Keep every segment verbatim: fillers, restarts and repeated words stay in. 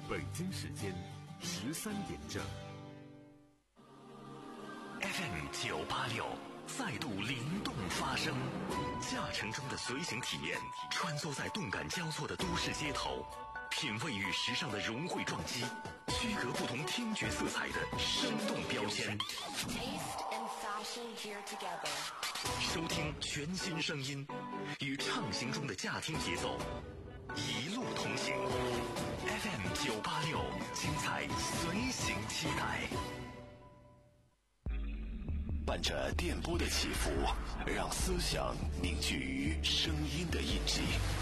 北京时间十三点整。 F M 九八六再度灵动发声，驾乘中的随行体验，穿梭在动感交错的都市街头，品味与时尚的融汇撞击，区隔不同听觉色彩的生动标签。收听全新声音，与畅行中的驾听节奏，一路同行。F M 九八六，精彩随行期待。 伴着电波的起伏，让思想凝聚于声音的印记，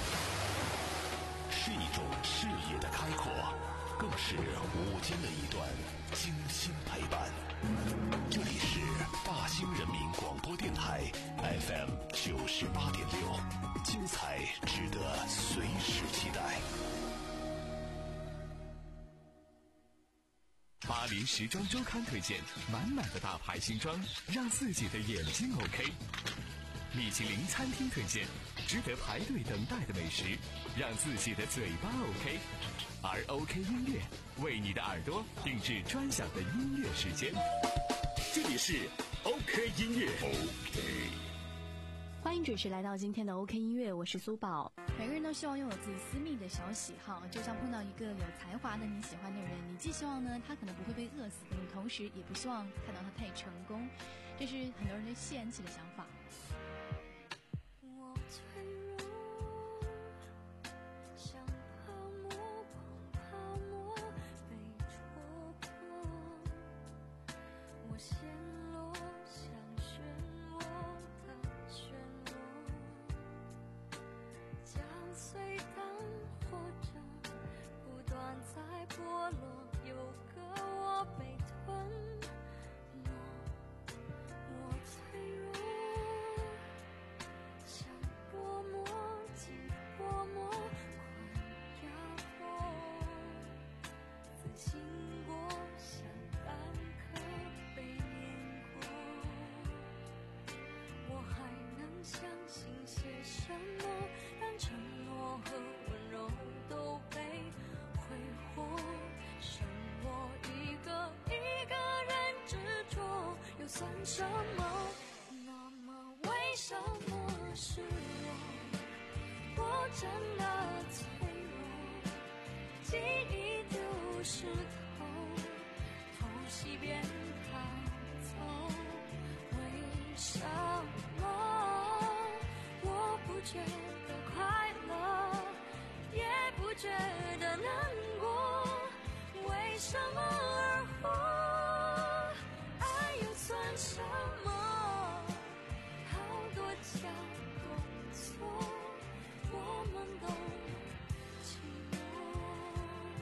是一种视野的开阔，更是午间的一段精心陪伴。这里是大兴人民广播电台 F M 九十八点六，精彩值得随时期待。 巴黎时装周刊推荐满满的大牌新装，让自己的眼睛 OK。米其林餐厅推荐值得排队等待的美食，让自己的嘴巴 OK。而 OK 音乐为你的耳朵定制专享的音乐时间。这里是 OK 音乐 OK。 欢迎准时来到今天的 OK 音乐，我是苏宝。 每个人都希望拥有自己私密的小喜好，就像碰到一个有才华的你喜欢的人，你既希望呢他可能不会被饿死，你同时也不希望看到他太成功，这是很多人对谢安琪的想法。 我脆弱，像泡沫，光泡沫被戳破，我陷落像漩涡的漩涡，将碎当活着，不断在剥落，有个我被吞没。我脆弱，像薄膜挤薄膜，快压迫，自信过，像蛋壳被碾过，我还能相信些什么？当承诺和温柔都被挥霍，剩我一个一个人执着，又算什么？那么为什么是我？我真的脆弱，记忆丢石头，偷袭边逃走，为什么我不觉得快乐，也不觉得难过？为什么而活？爱又算什么？好多假动作，我们都寂寞。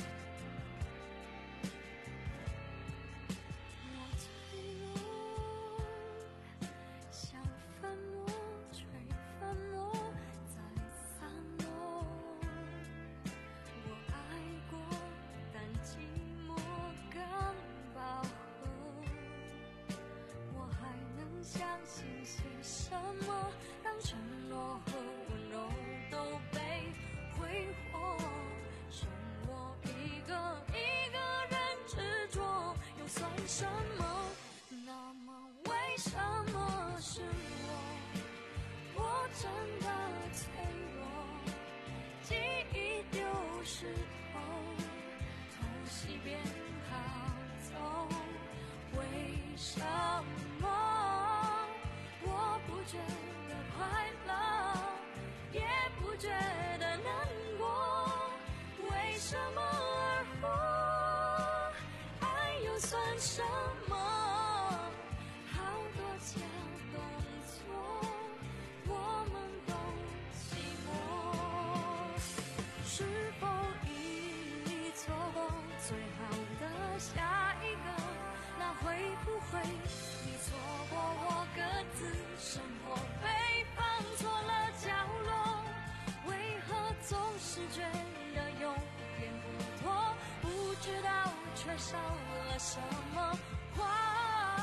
我脆弱，像粉末吹粉末在散落，我爱过，但寂寞更饱和，我还能相信些什么？让承诺和温柔都被挥霍，剩我一个一个人执着，又算什么？那么为什么是我？我真的脆弱，记忆丢石头，偷袭边逃走，为什么我不觉得快乐，也不觉得难过？为什么而活？爱又算什么？好多假动作，我们都寂寞。是否已错过最好的下一个？那会不会你错过我各自生活，被放错了角落？为何总是觉得有点不妥？不知道却少了什么话，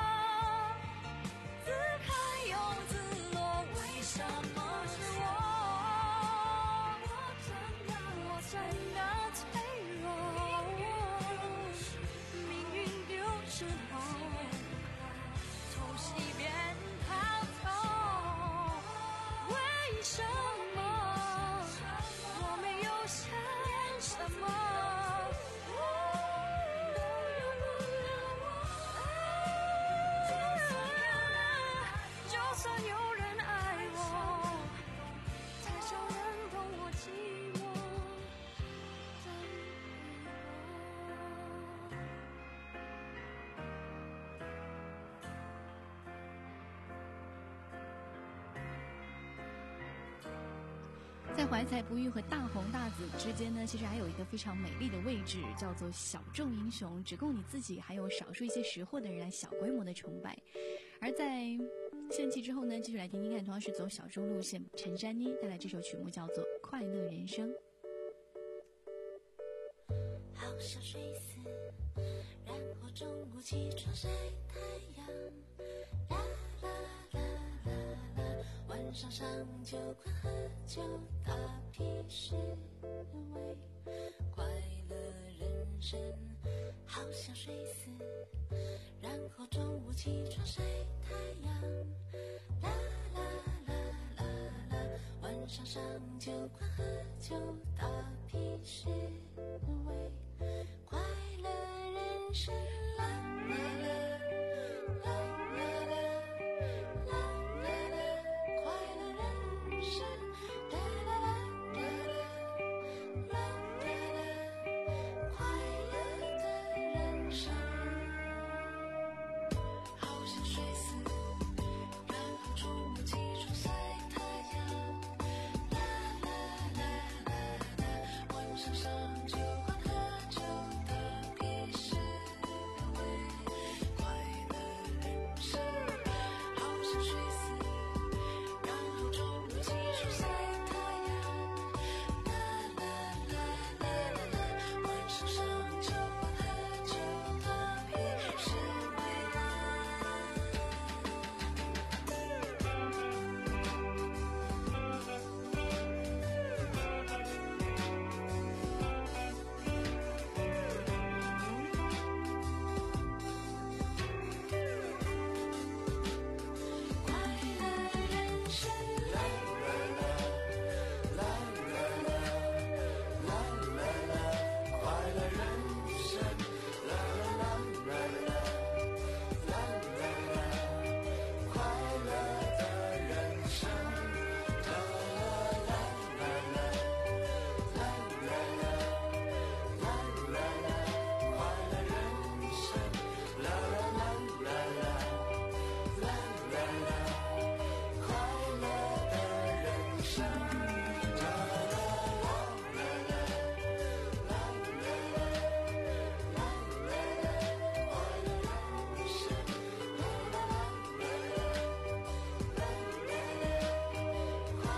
自开又自落，为什么是我？我真的，我真的脆弱。 在怀才不遇和大红大紫之间呢，其实还有一个非常美丽的位置，叫做小众英雄，只供你自己还有少数一些识货的人来小规模的崇拜。而在献祭之后呢，继续来听听看，同样是走小众路线，陈珊妮带来这首曲目叫做《快乐人生》。 好想睡死，然后中午起床晒太阳，啦啦啦啦啦，晚上上酒馆喝酒打屁是味，快乐人生。好想睡死，然后中午起床晒太阳，啦啦啦啦啦，晚上上酒馆喝酒打屁是味，快乐人生，啦啦啦啦啦啦啦啦啦，快乐人生，啦啦啦啦啦啦啦啦，快乐的人生。好想睡死，然后中午起床晒太阳，啦啦啦啦啦，晚上上酒馆喝酒打屁是味，快乐人生。好想睡死，然后中午起床晒太阳，啦啦啦啦啦，晚上上酒馆喝酒打屁是味。快乐人生，啦啦啦啦啦啦啦啦，快乐人生，啦啦啦啦啦啦啦，快乐的人生，啦啦啦啦啦啦啦啦啦啦啦，快乐人生，啦啦啦啦啦啦啦啦，快乐的人生，啦啦啦啦啦啦啦啦啦啦，快乐人生，啦啦啦啦啦啦啦啦，快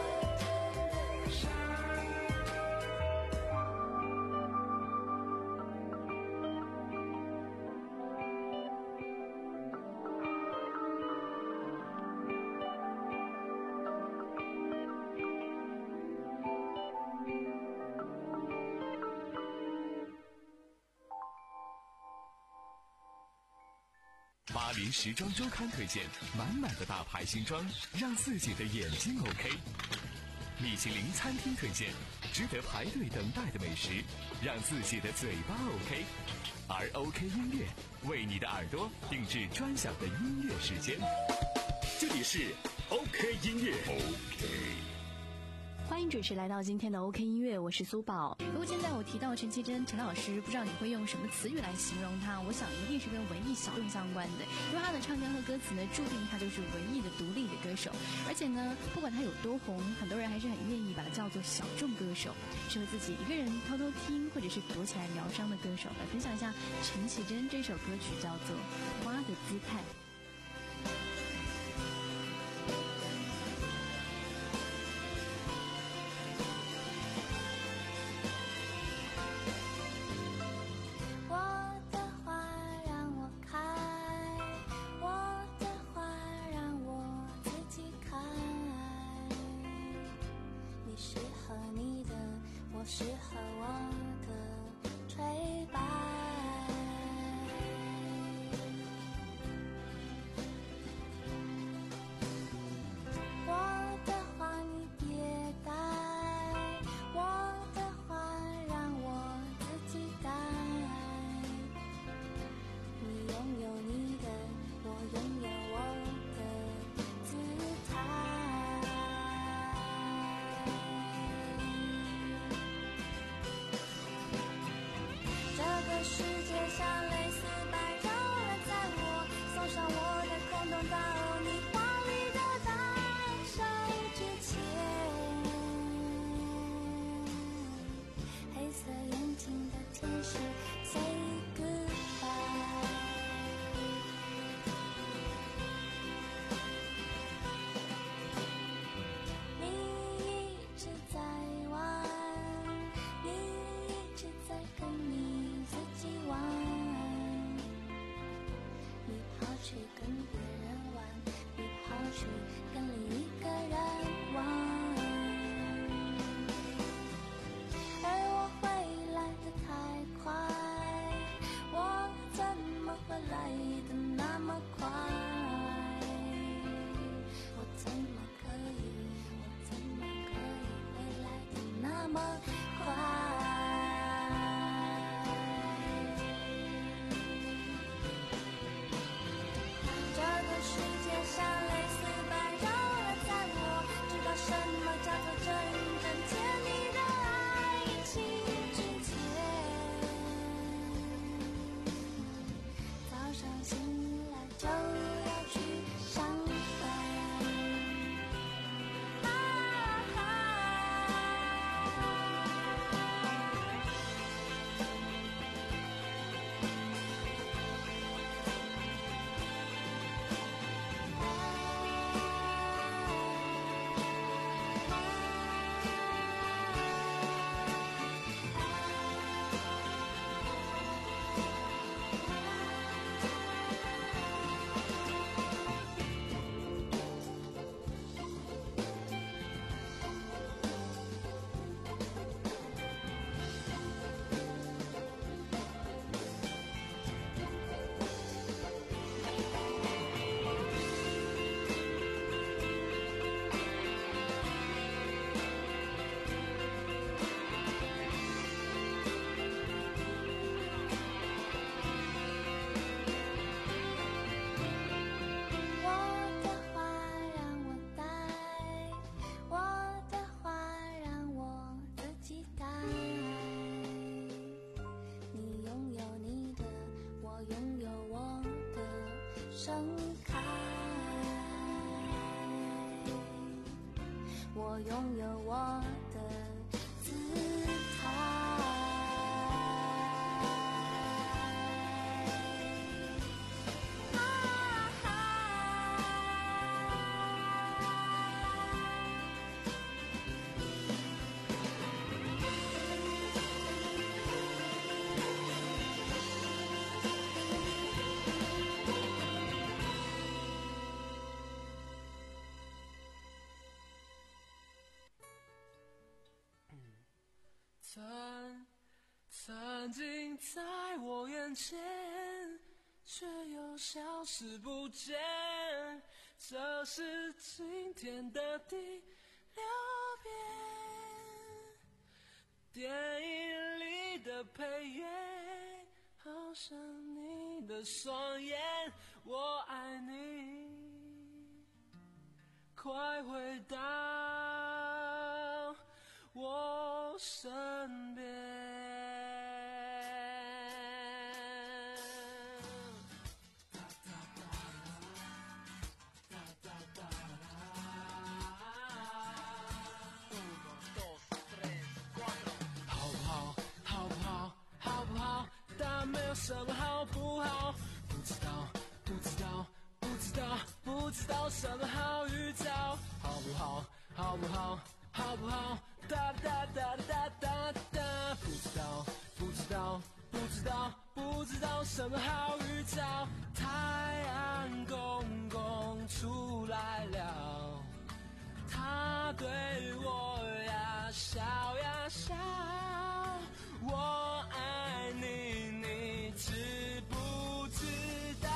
巴黎时装周刊推荐满满的大牌新装，让自己的眼睛 OK。米其林餐厅推荐值得排队等待的美食，让自己的嘴巴 OK。而 OK 音乐为你的耳朵定制专享的音乐时间，这里是 OK 音乐 OK。 欢迎准时来到今天的 OK 音乐，我是苏宝。 如果现在我提到陈绮贞陈老师，不知道你会用什么词语来形容她？我想一定是跟文艺小众相关的，因为她的唱歌和歌词呢，注定她就是文艺的独立的歌手。而且呢，不管她有多红，很多人还是很愿意把她叫做小众歌手，适合自己一个人偷偷听或者是躲起来疗伤的歌手。来分享一下陈绮贞这首歌曲，叫做《花的姿态》。 我的花让我开，我的花让我自己开。你适合你的，我适合我的垂白。 天使 say goodbye。你一直在玩，你一直在跟你自己玩，你跑去跟别人玩，你跑去跟另一个人玩，而我回来的太快，我怎么会来的那么快？我怎么可以，我怎么可以回来的那么快？这个世界上类似般绕了在我，知道什么叫做真正甜蜜的爱情之前，早上醒来就要去上班。啊啊我的花让我带，我的花让我自己带。你拥有你的，我拥有我的，盛开。我拥有我的姿态。 曾曾经在我眼前，却又消失不见。这是今天的第六遍，电影里的配乐，好像你的双眼。我爱你，快回到我身边。好不好？好不好？好不好？但没有什么好不好，不知道，不知道，不知道，不知道什么好预兆，好不好？好不好？好不好？哒哒哒哒哒哒，不知道，不知道，不知道，不知道什么好预兆。太阳公公出来了，他对我呀笑呀笑，我爱你，你知不知道？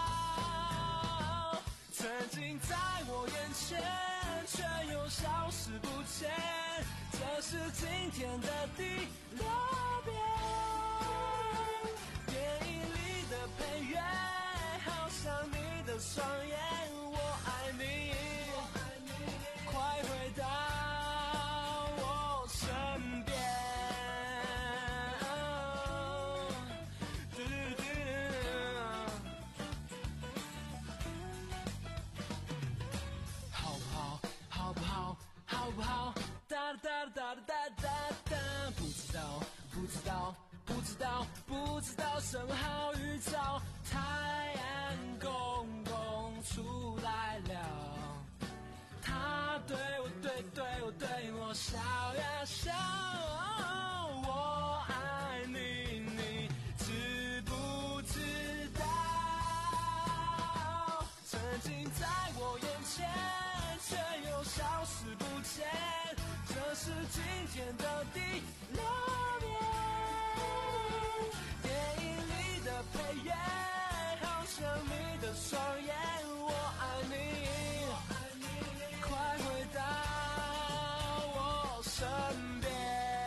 曾经在我眼前，却又消失不见。这是今天的第六遍，电影里的配乐，好像你的双眼。我爱你，快回到我身边。嘟嘟嘟好不好？好不好？好不好？哒哒哒哒哒哒哒。 不知道不知道生好预兆，太阳公公出来了，他对我对对我对我笑呀笑，我爱你，你知不知道？曾经在我眼前，却又消失不见，这是今天的第六遍。电影里的配乐，好像你的双眼，我爱你，快回到我身边。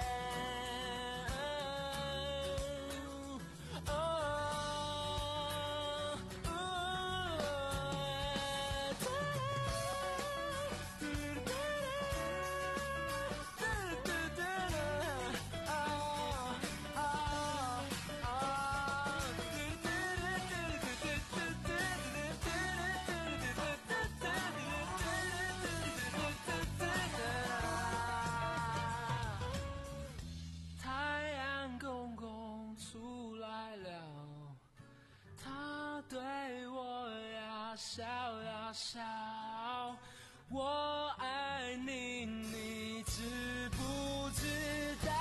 笑呀笑，我爱你，你知不知道？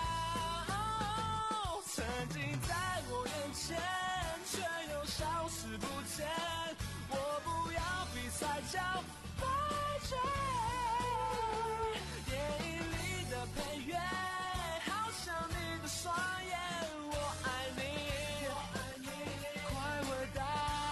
曾经在我眼前，却又消失不见。我不要比赛叫白追，电影里的配乐，好像你的双眼，我爱你，快回到。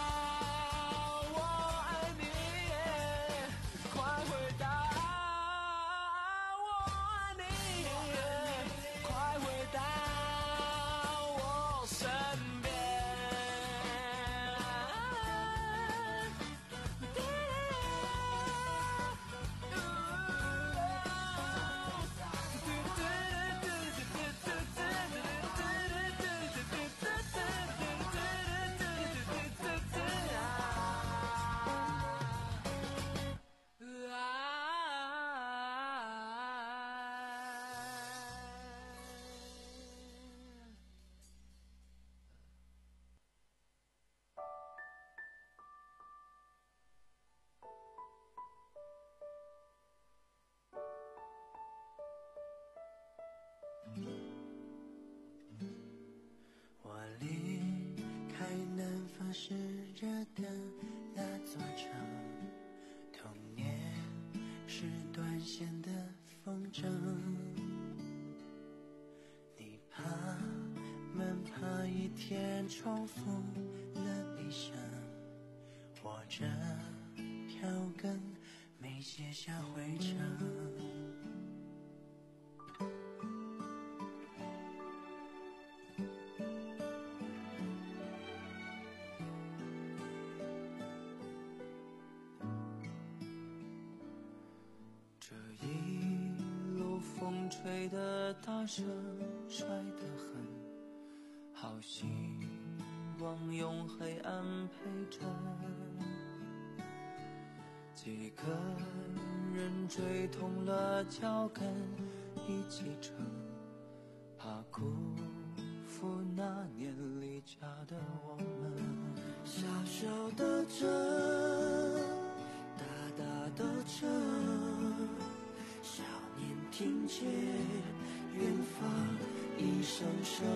我离开南方湿热的那座城，童年是断线的风筝，你怕慢怕一天重复了一生，或者票根没卸下灰尘。风吹得大声，摔得很，好希望用黑暗陪衬。几个人追痛了脚跟，一起撑，怕辜负那年离家的我们。小小的镇，大大的城，少年听见远方一声声，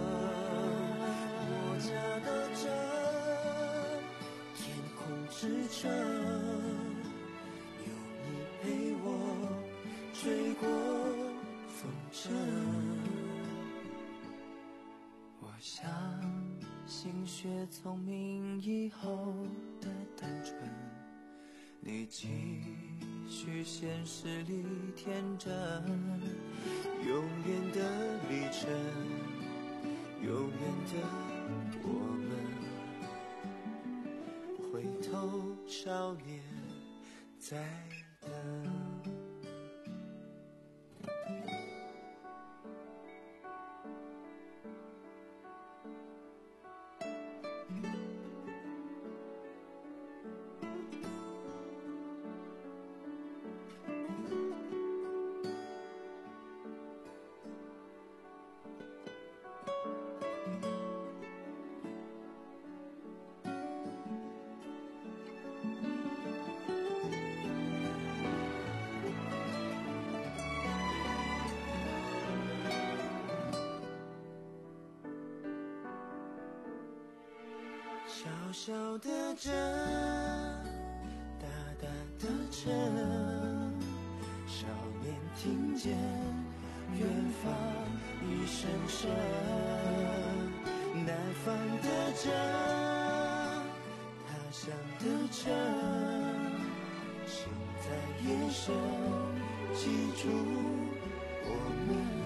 我家的镇，天空之城，有你陪我追过风筝。我相信学聪明以后的单纯，你继续现实里天真，永远的旅程，永远的我们，回头少年在等。 小小的镇，大大的城，少年听见远方一声声，南方的镇，他乡的城，心在夜深，记住我们。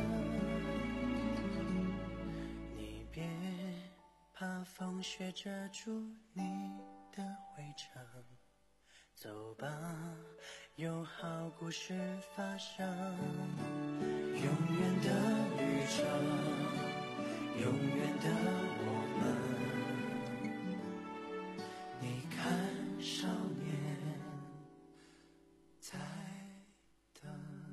你别怕风雪遮住你的灰尘，走吧，有好故事发生。永远的旅程，永远的我们。你看，少年在等。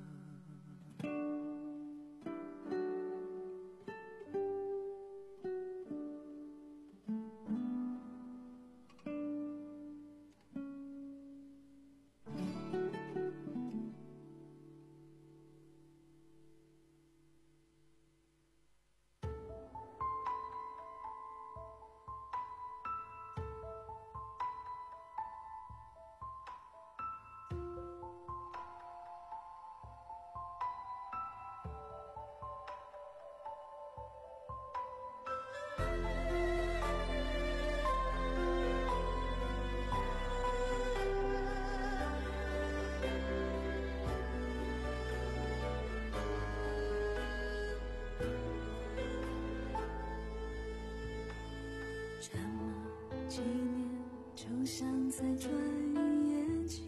这么几年，就像在转眼间，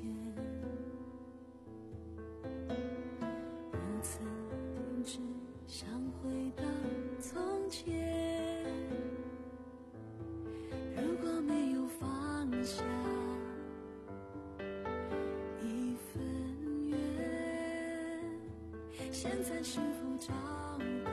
如此定止，想回到从前。如果没有放下一份缘，现在是否找到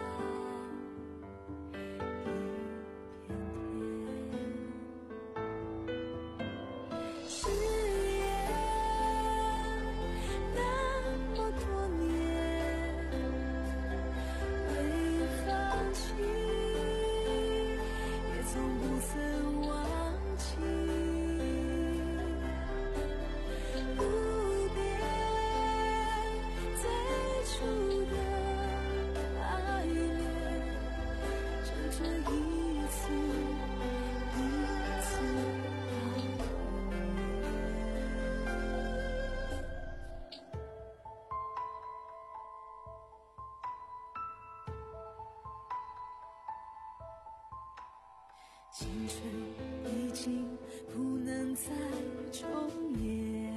青春已经不能再重演，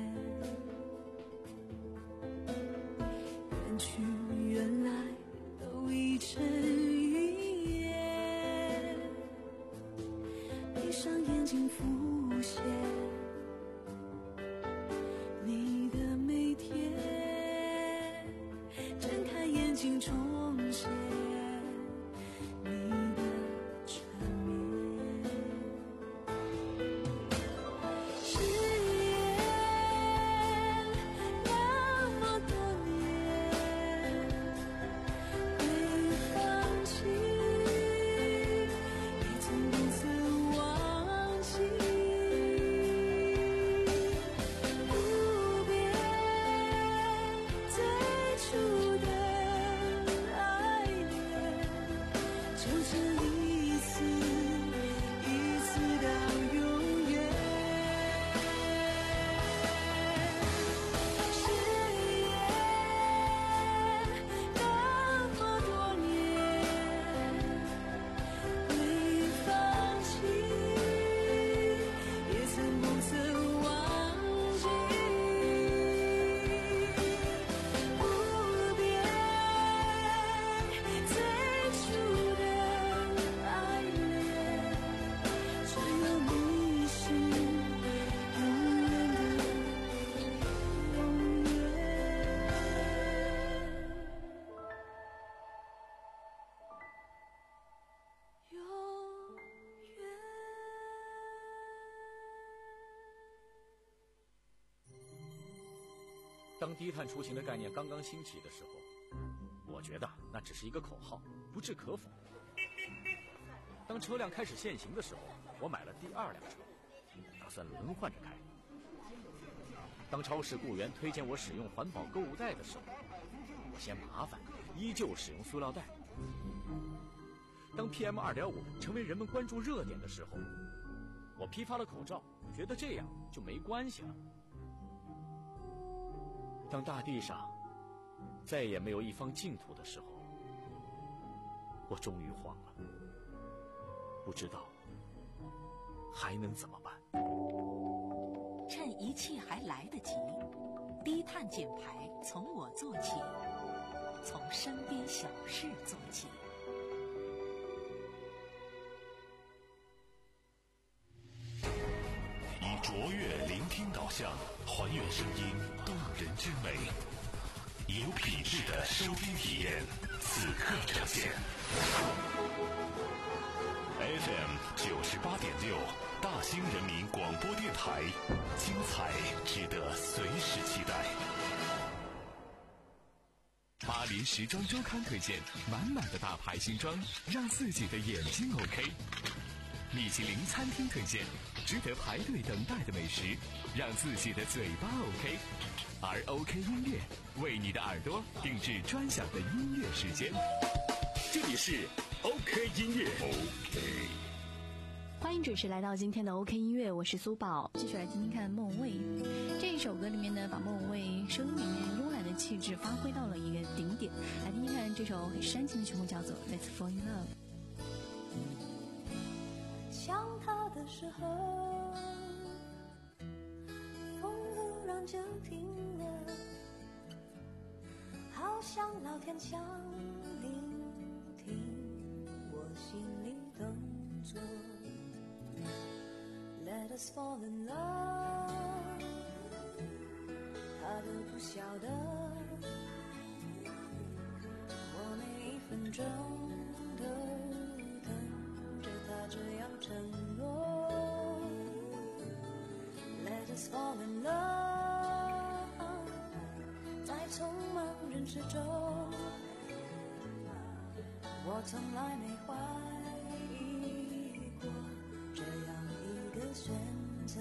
远去原来都已成云烟，闭上眼睛浮现你的每天，睁开眼睛重现当低碳出行的概念刚刚兴起的时候，我觉得那只是一个口号，不置可否。当车辆开始限行的时候， 我买了第二辆车，打算轮换着开。当超市雇员推荐我使用环保购物袋的时候，我嫌麻烦，依旧使用塑料袋。当 P M 二点五 成为人们关注热点的时候，我批发了口罩，觉得这样就没关系了。当大地上再也没有一方净土的时候，我终于慌了，不知道还能怎么办。 趁一切还来得及，低碳减排从我做起，从身边小事做起。 以卓越聆听导向，还原声音动人之美，以有品质的收听体验，此刻呈现。F M 九十八点六，大兴人民广播电台，精彩值得随时期待。 巴黎时装周刊推荐满满的大牌新装，让自己的眼睛 OK。米其林餐厅推荐值得排队等待的美食，让自己的嘴巴 OK。而 OK 音乐为你的耳朵定制专享的音乐时间。这里是 OK 音乐。OK。 欢迎准时来到今天的 OK 音乐，我是苏宝。 继续来听听看莫文蔚这一首歌里面呢，把莫文蔚声音里面慵懒的气质发挥到了一个顶点。来听听看这首很煽情的曲目，叫做 Let's Fall in Love。 想他的时候，风忽然就停了，好像老天想聆听我心里动作。Let us fall in love， 他都不晓得，我每一分钟都等着他这样承诺。Let us fall in love， 在匆忙人世中，我从来没怀疑过这样一个选择。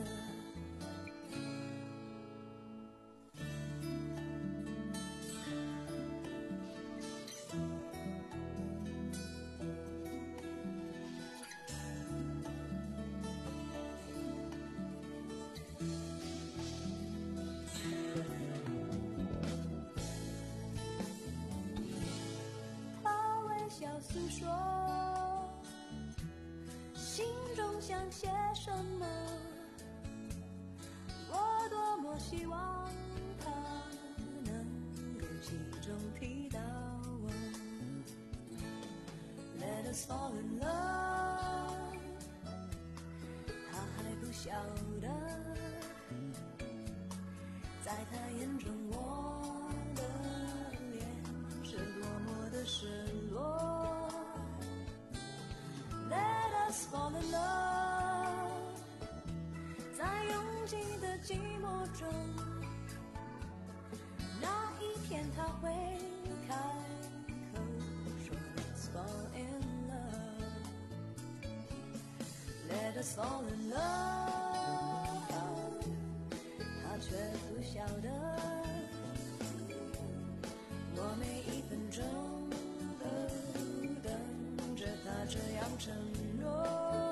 诉说心中想些什么，我多么希望他能有其中提到我。 Let us fall in love， 他还不晓得，在他眼中我的脸是多么的失落。Let us fall in love， 在拥挤的寂寞中，那一天他会开口说 Let's fall in love。 Let us fall in love， 他却不晓得，我每一分钟都等着他这样承诺。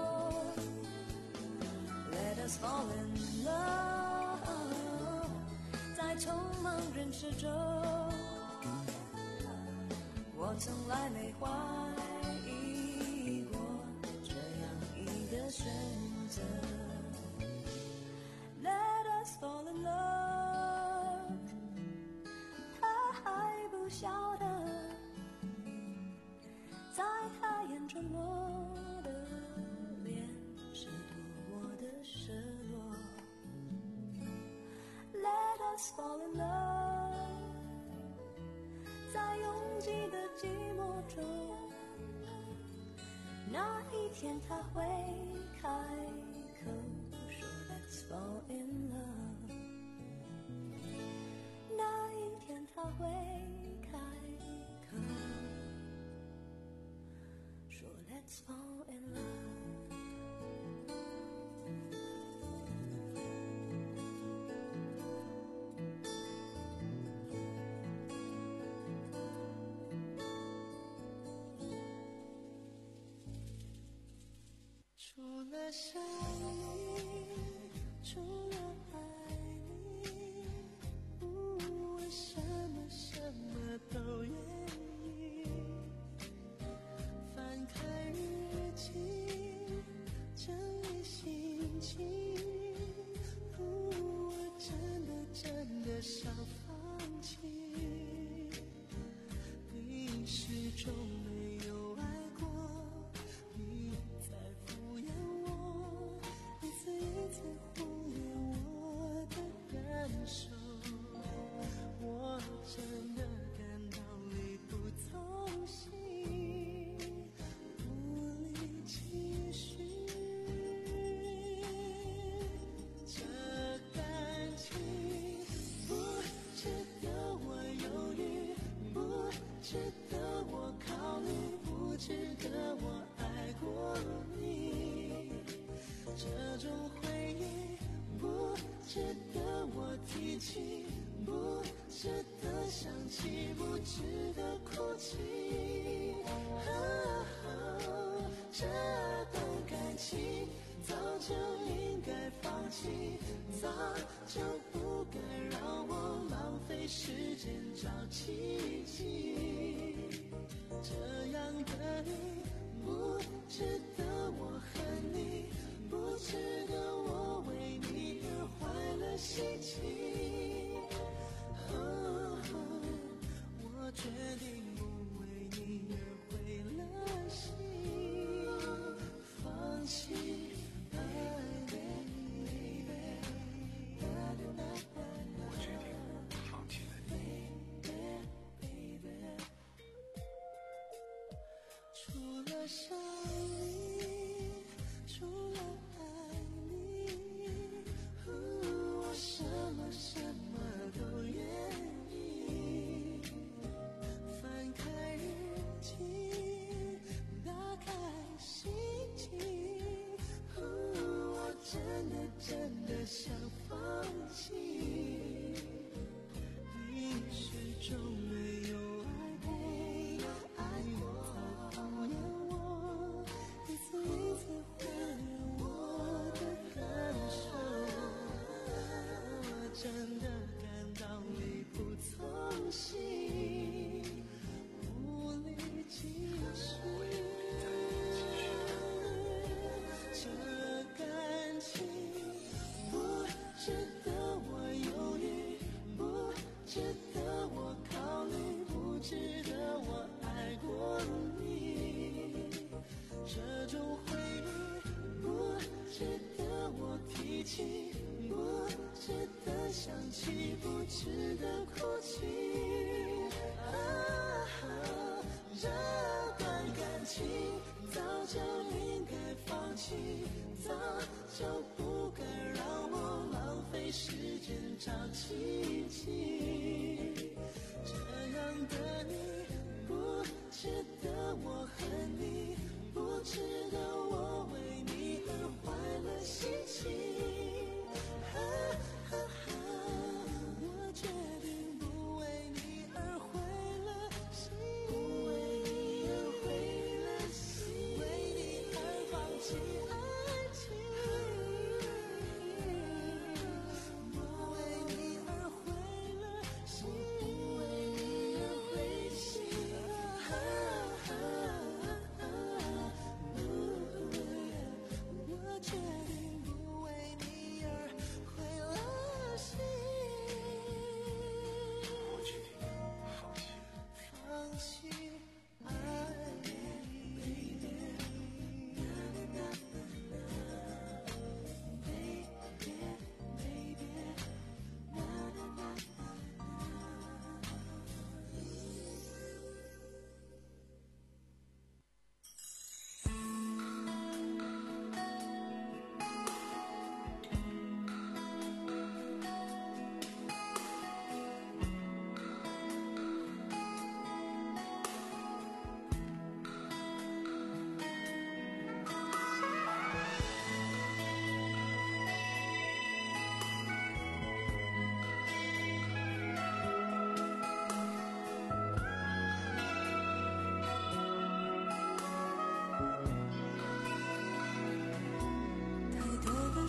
Let us fall in love， 在匆忙人世中，我从来没怀疑过这样一个选择。 Let us fall in love， 他还不晓得，在他眼中我的脸是多么的失落。 Let us fall in love， 在拥挤的寂寞中，那一天他会开口说 Let's fall in love， 那一天他会开口说 Let's fall in love。 了想你，除了爱你，我什么什么都愿意。翻开日记，整理心情，我真的真的想放弃。你始终没有爱过，你在敷衍我，一次一次忽略我的感受，我真的感到力不从心，无力继续。这感情不值得我犹豫，不值得我考虑，不值得我爱过你。这种回忆不值得我提起，不值得想起，不值得哭泣。哦，这段感情早就应该放弃，早就不该让我浪费时间找奇迹。这样的你不值得我恨你，不值得我为你而坏了心情。哦，我决定不为你而毁了心，放弃爱你。 我决定放弃了你。 除了想你，除了爱你，我什么什么都愿意。翻开日记，打开心情，我真的真的想放弃。你始终没有爱过，你在敷衍我，一次一次忽略我的感受，我真的感到力不从心，无力继续。这感情不值得我犹豫，不值得我考虑，不值得我爱过你。这种回忆不值得我提起，不值得想起，不值得哭泣。啊，这段感情早就应该放弃，早就不该让我浪费时间找奇迹。这样的你不值得我恨你，不值得我为你而坏了心情。啊啊啊，我决定不为你而毁了心，不为你而毁了心，为你而放弃爱情，不为你而毁了心，不为你而毁心。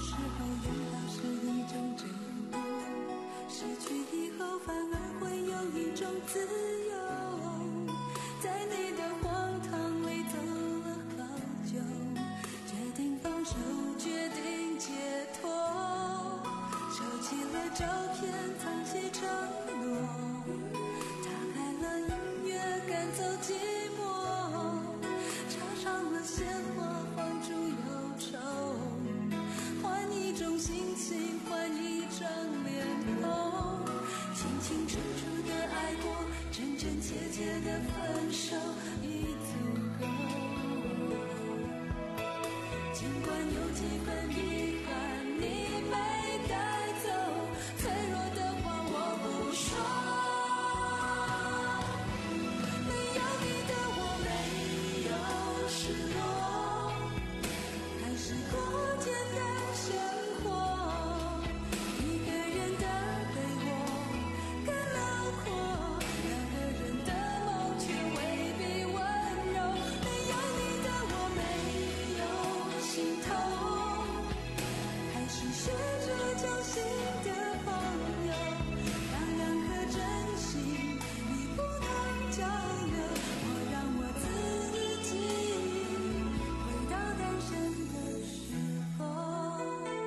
时候拥抱是一种珍贵，失去以后反而会有一种自由。在你的荒唐里走了好久，决定放手，决定解脱，收起了照片，藏起承诺，打开了音乐，赶走寂寞，插上了鲜花，放逐忧愁，换一种心情，换一张脸孔，清清楚楚的爱过，真真切切的分手已足够。尽管有几分遗憾你没带走，脆弱的话我不说，没有你的我没有失落，还是过简单生活，一个人的对我更辽阔，两个人的梦却未必温柔，没有你的我没有心痛，还是学着交心的朋友，让两颗真心你不能交流，我让我自己回到单身的时候。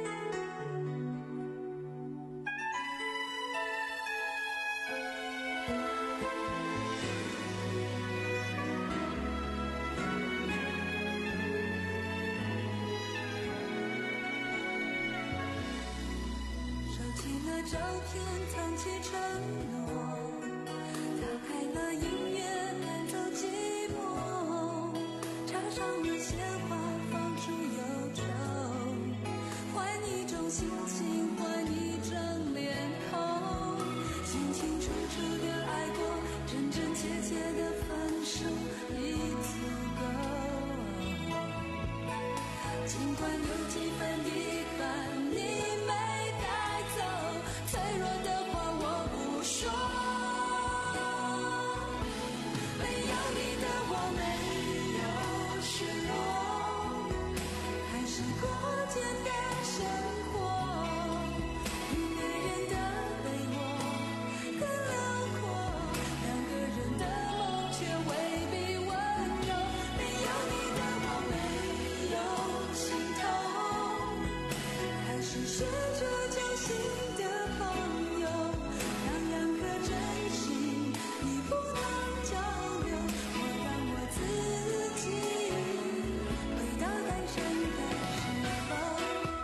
收起了照片，藏起承诺，打开了音乐，赶走寂寞，插上了鲜花，放逐忧愁，换一种心情，换一张脸孔，清清楚楚的爱过，真真切切的分手已足够。尽管有几分遗憾你没带走，脆弱的话我不说，没有你的我没有失落，还是过简单生活，一个人的被窝更辽阔，两个人的梦却未必温柔，没有你的我没有心痛，还是学着交心的朋友，让两颗真心你不能交流，我让我自己回到单身的时候。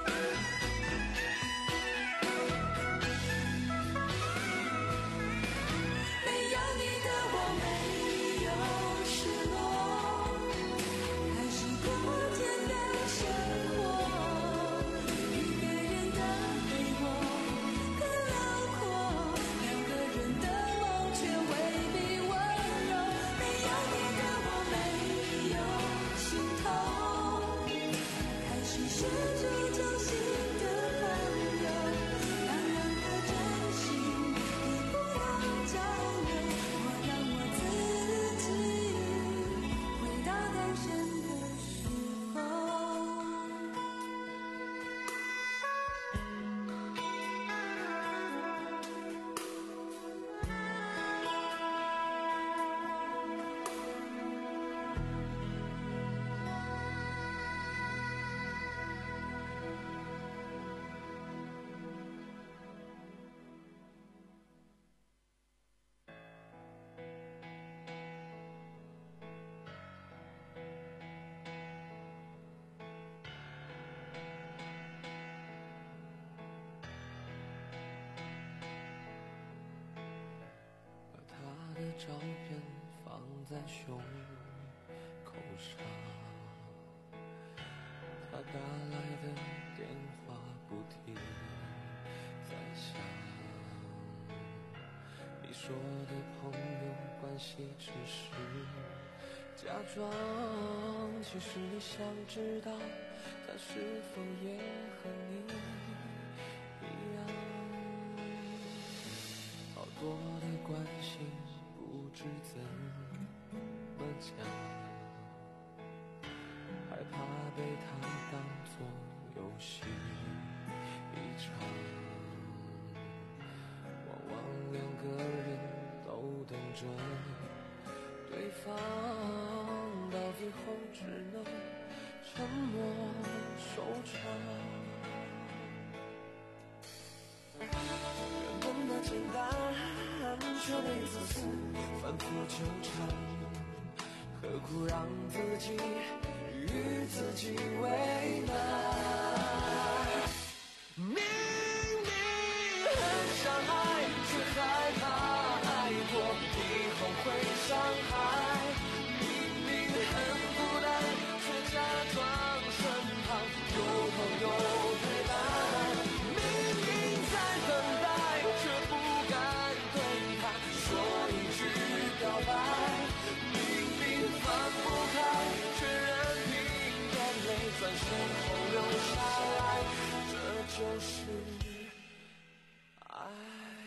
没有你的我没有失落，还是过简单生活，一个人的被窝更辽阔，两个人的梦却未必温柔，没有你的我没有心痛，还是学着交心的朋友，让两颗真心你不能交流，我让我自己回到单身的时候。 把他的照片放在胸口上，他打来的电话不停在响，你说的朋友关系只是假装，其实你想知道他是否也和你一样，好多的关系不知怎么讲，害怕被他当作游戏场，往往两个人都等着对方，到最后只能沉默收场。原本的简单，却被自私反复纠缠，何苦让自己与自己为难？明明很想爱，却害怕爱过以后会伤害。明明很孤单，却假装身旁有朋友陪伴。明明在等待，却不敢对他说一句表白。明明放不开，却任凭眼泪在身后流下来。这就是爱。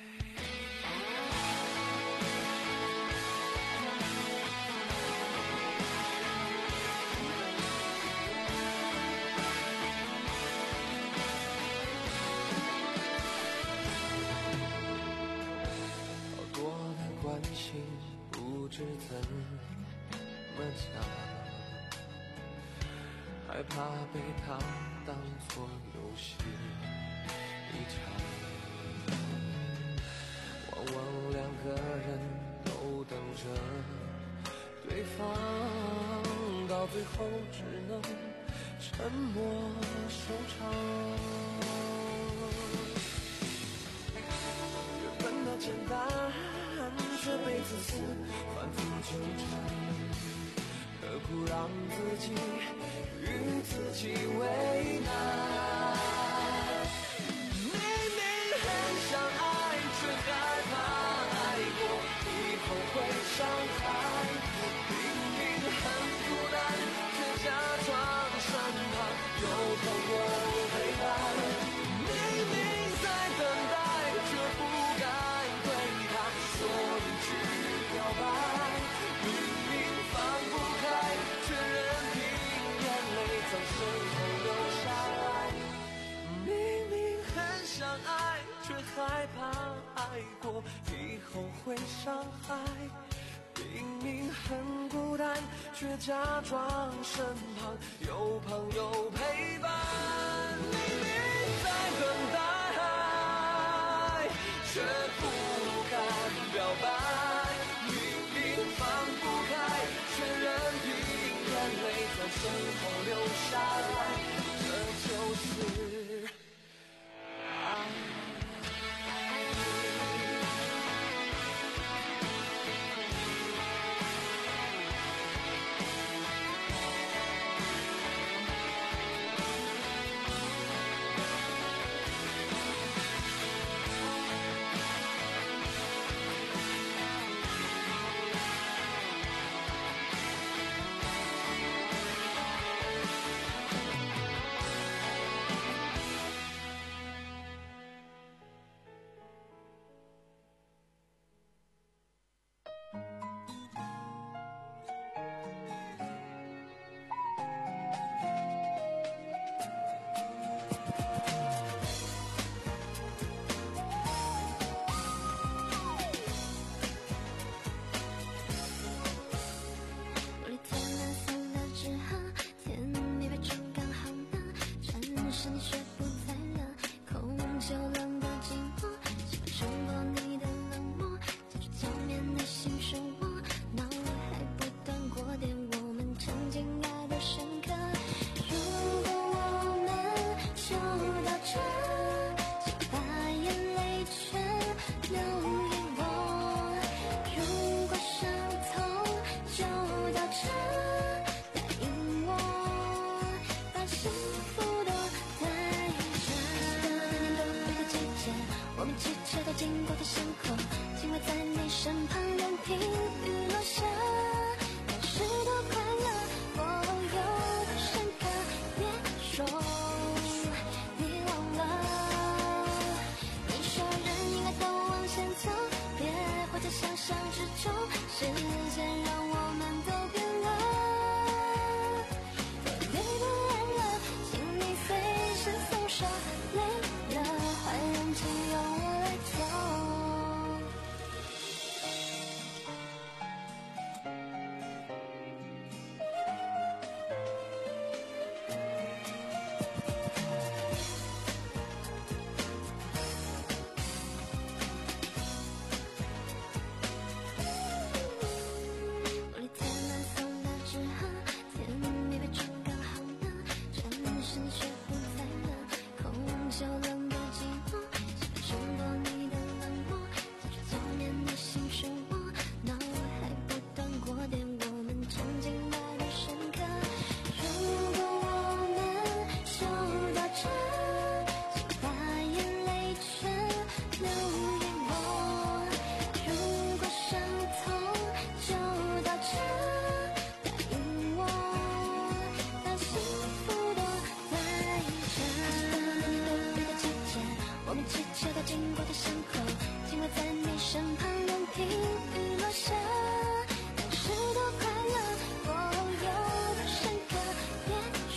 好多的关系不知怎么讲，害怕被他当作游戏一场，往往两个人都等着对方，到最后只能沉默收场。原本的简单，却被自私反复纠缠，何苦让自己与自己为难？明明很想爱，却害怕爱过以后会伤害。明明很孤单，却假装身旁有朋友陪伴。明明在等待，却不敢对他说一句表白。明明放不开，却任凭眼泪从身后流下来。明明很想爱，却害怕爱过以后会伤害。明明很孤单，却假装身旁有朋友陪伴。明明在等待，却不敢表白。明明放不开，却任凭眼泪在身后流下来。这就是爱。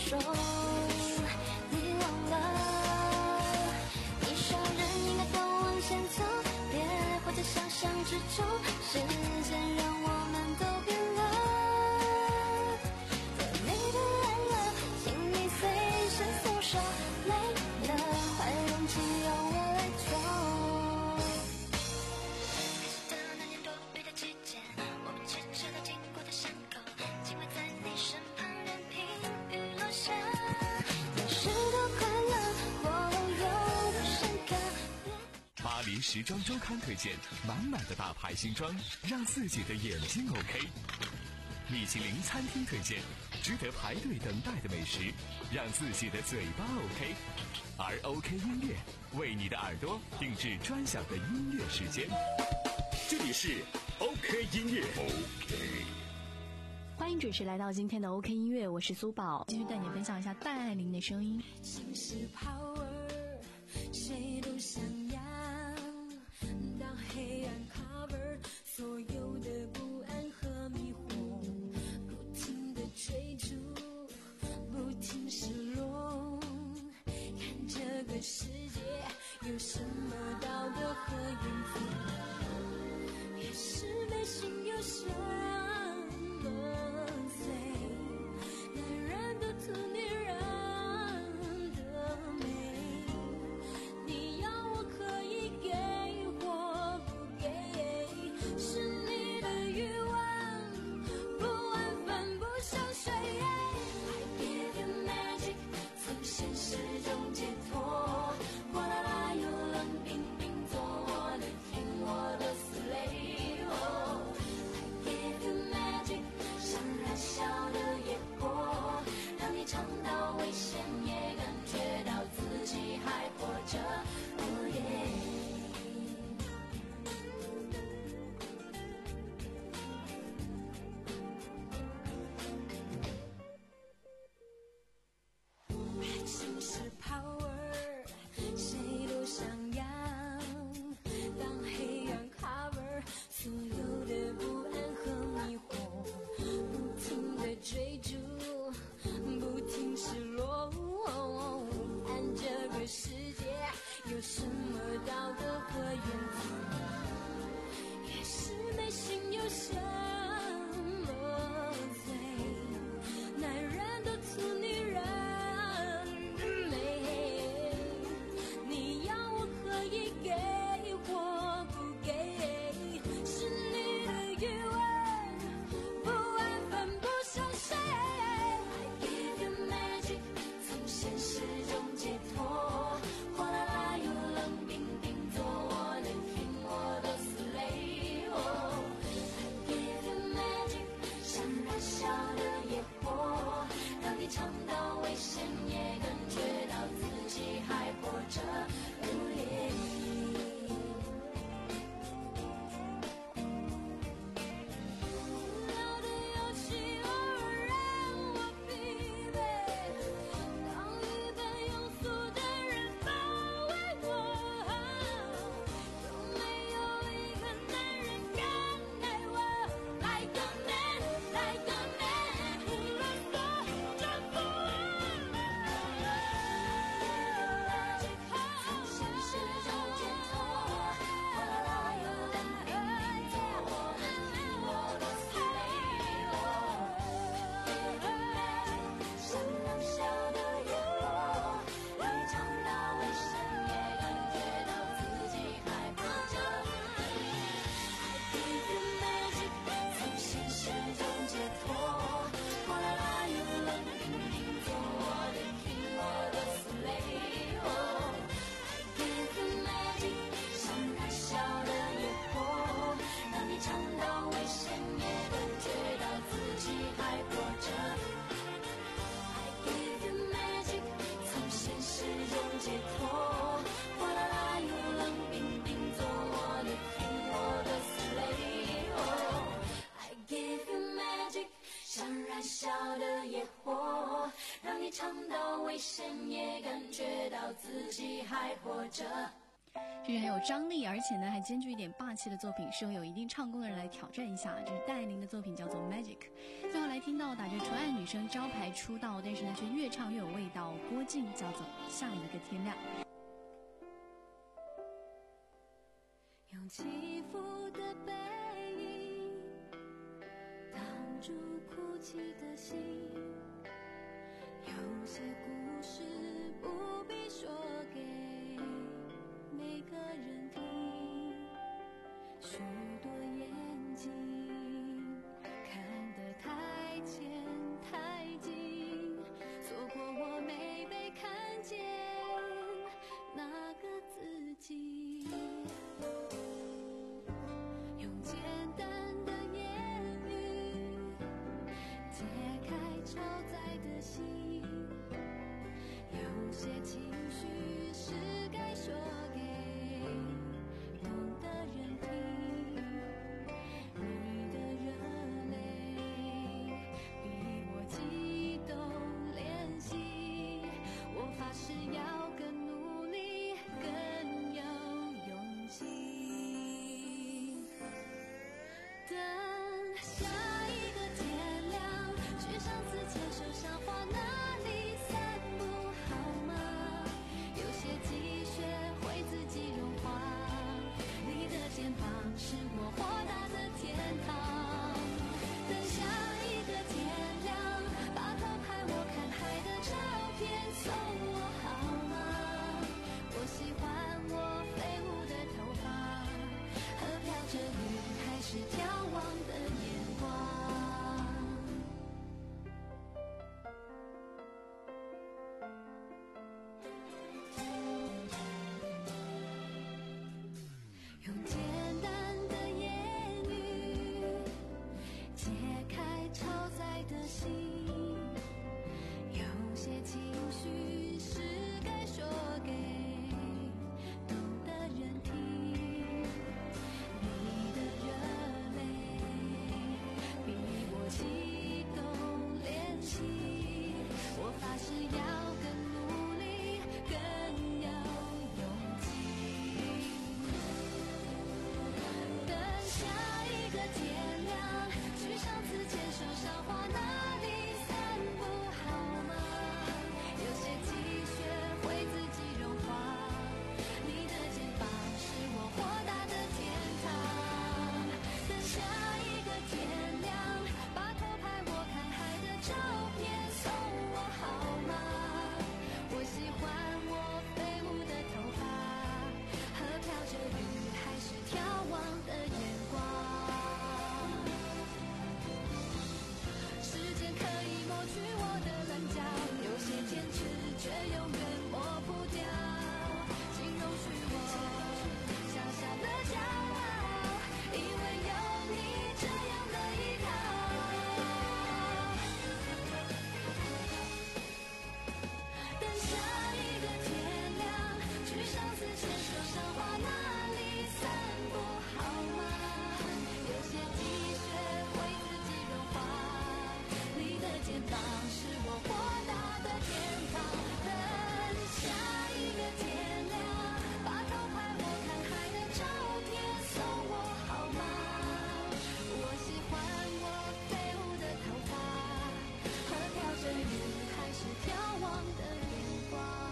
手，你忘了，你说人应该都往前走，别活在想象之中，时间让我们都变了，对你的爱了，请你随身松手，累了，坏容器由我来做。记得那年躲避的季节，我们牵扯到经过的伤口，尽管在你身旁任凭雨落下，那是多快乐，我有多深刻。 巴黎时装周刊推荐满满的大牌新装，让自己的眼睛 OK。米其林餐厅推荐值得排队等待的美食，让自己的嘴巴 OK。而 OK 音乐为你的耳朵定制专享的音乐时间。 这里是 OK 音乐 OK。 欢迎准时来到今天的 OK 音乐，我是苏宝， 继续带你分享一下戴爱玲的声音。 心是 power， 谁都想要，当黑暗 cover 所有的不安和迷惑，不停地追逐，不停失落，看这个世界有什么道德和原则，也是没心有想尝到危险，也感觉到自己还活着。 这是很有张力，而且呢还兼具一点霸气的作品，适合有一定唱功的人来挑战一下。这是戴琳的作品，叫做 Magic。 最后来听到打着纯爱女生招牌出道，但是呢却越唱越有味道，郭靖，叫做下一个天亮。 用起伏的背影挡住哭泣的心，有些故事不必说给每个人听，许多眼睛看得太浅太近，错过我没被看见那个自己。用简单的言语解开超载的心，有些情绪是该说给懂的人听，你的热泪比我激动怜惜，我发誓要更努力更有勇气。等下一个天亮，去上次牵手赏花那里散步好吗？有些积雪会自己融化，你的肩膀是我豁达的天堂。等下一个天亮，把偷拍我看海的照片送我好吗？我喜欢我飞舞的头发和飘着雨开始眺望的眼光。用简单的言语解开超载的心，有些情绪是该说给懂的人听，你的热泪比我激动怜惜，我发誓要更努力更有勇气。等下一个天亮，去上次牵手赏花那里散步好吗？有些积雪会自己融化，你的肩膀是我豁达的天堂。等下一个天亮，把偷拍我看海的照片送我好吗？我喜欢我飞舞的头发和飘着雨还是眺望的眼光。时间可以抹去我的棱角，有些坚持却永远抹不掉，请容许我小小的骄傲，因为有你这样的依靠。等下一个天亮，去上次牵手赏花那里散步好吗？有些积雪会自己融化，你的肩膀是我豁达的天堂。等下一个天亮，把偷拍我看海的照片送我好吗？我喜欢我飞舞的头发和飘着雨还是眺望的眼光。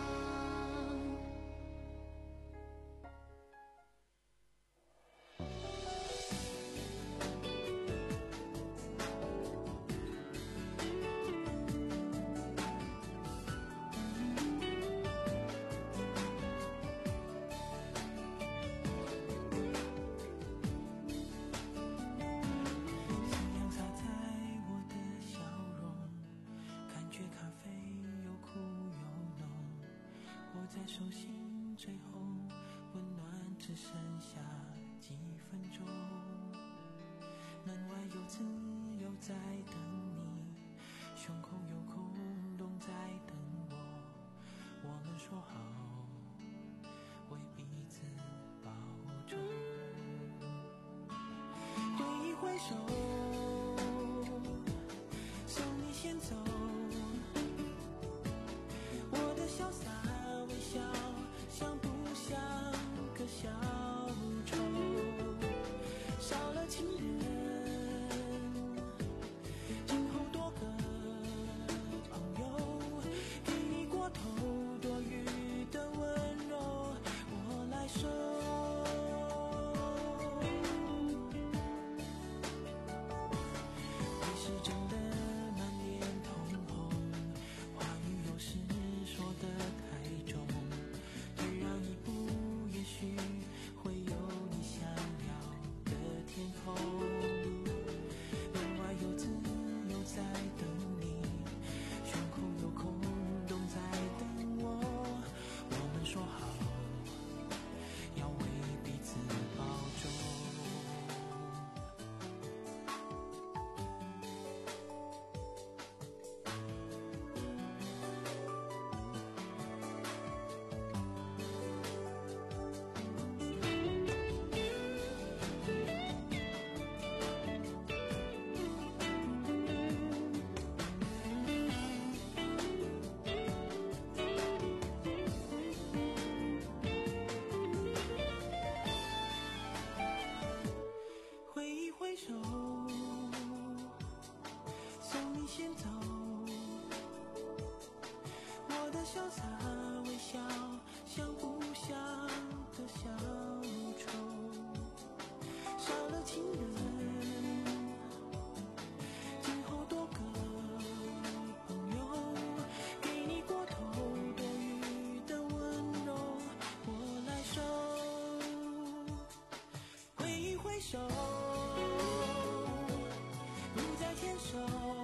夕阳洒在我的笑容，感觉咖啡又苦又浓，握在手心最后温暖只剩下几分钟，门外有自由在等你，胸口有空洞在等我，我们说好为彼此保重。挥一挥手，送你先走，我的潇洒微笑像不像个先走，我的潇洒微笑像不响的小丑，少了情人，今后多个朋友，给你过头多余的温柔我来收，挥一挥手不再牵手。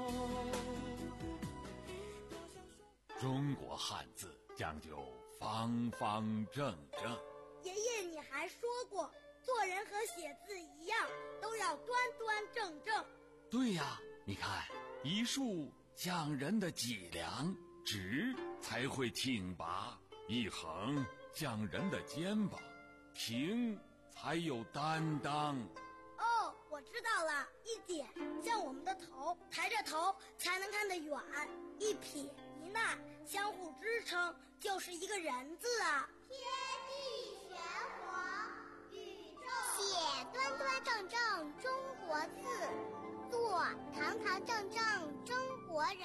中国汉字讲究方方正正。 爷爷，你还说过，做人和写字一样，都要端端正正。 对呀，你看，一竖讲人的脊梁，直才会挺拔；一横讲人的肩膀，平才有担当。 哦，我知道了，一点像我们的头，抬着头才能看得远；一撇一捺相互支撑，就是一个人字啊。 天地玄黄，宇宙写端端正正中国字，做堂堂正正中国人。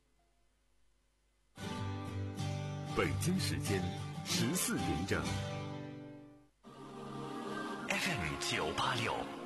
北京时间十四点整。 F M 九八六